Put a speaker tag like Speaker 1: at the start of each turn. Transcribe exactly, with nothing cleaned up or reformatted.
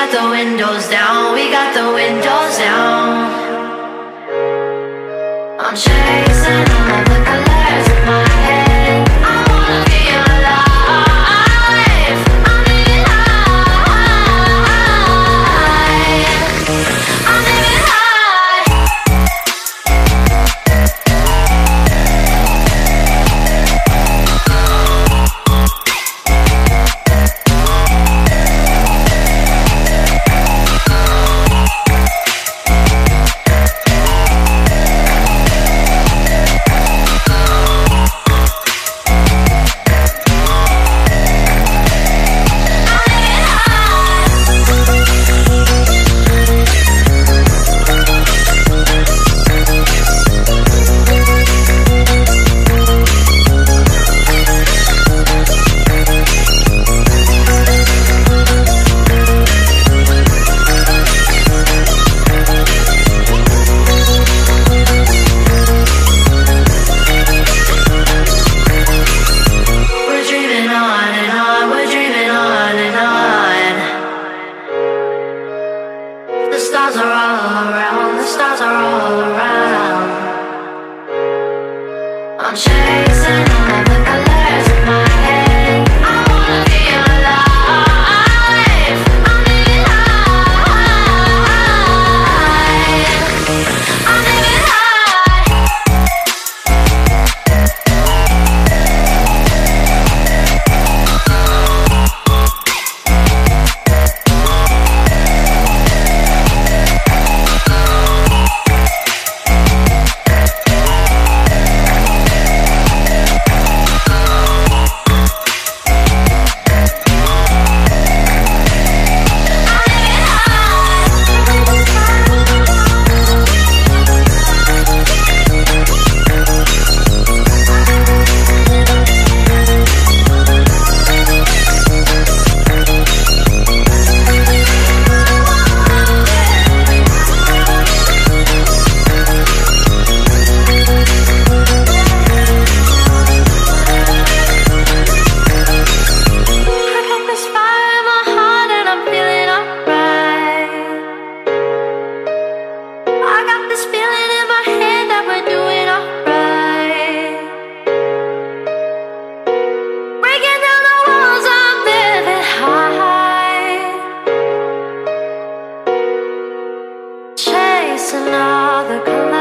Speaker 1: got the windows down, we got the windows down. I'm chasing all the colors in my head. I wanna feel alive. I'm living high. I'm living high. The stars are all around, the stars are all around. I'm chasing all the colors in my head. I wanna feel alive. I'm living high. I'm living high. Chasing all the colors.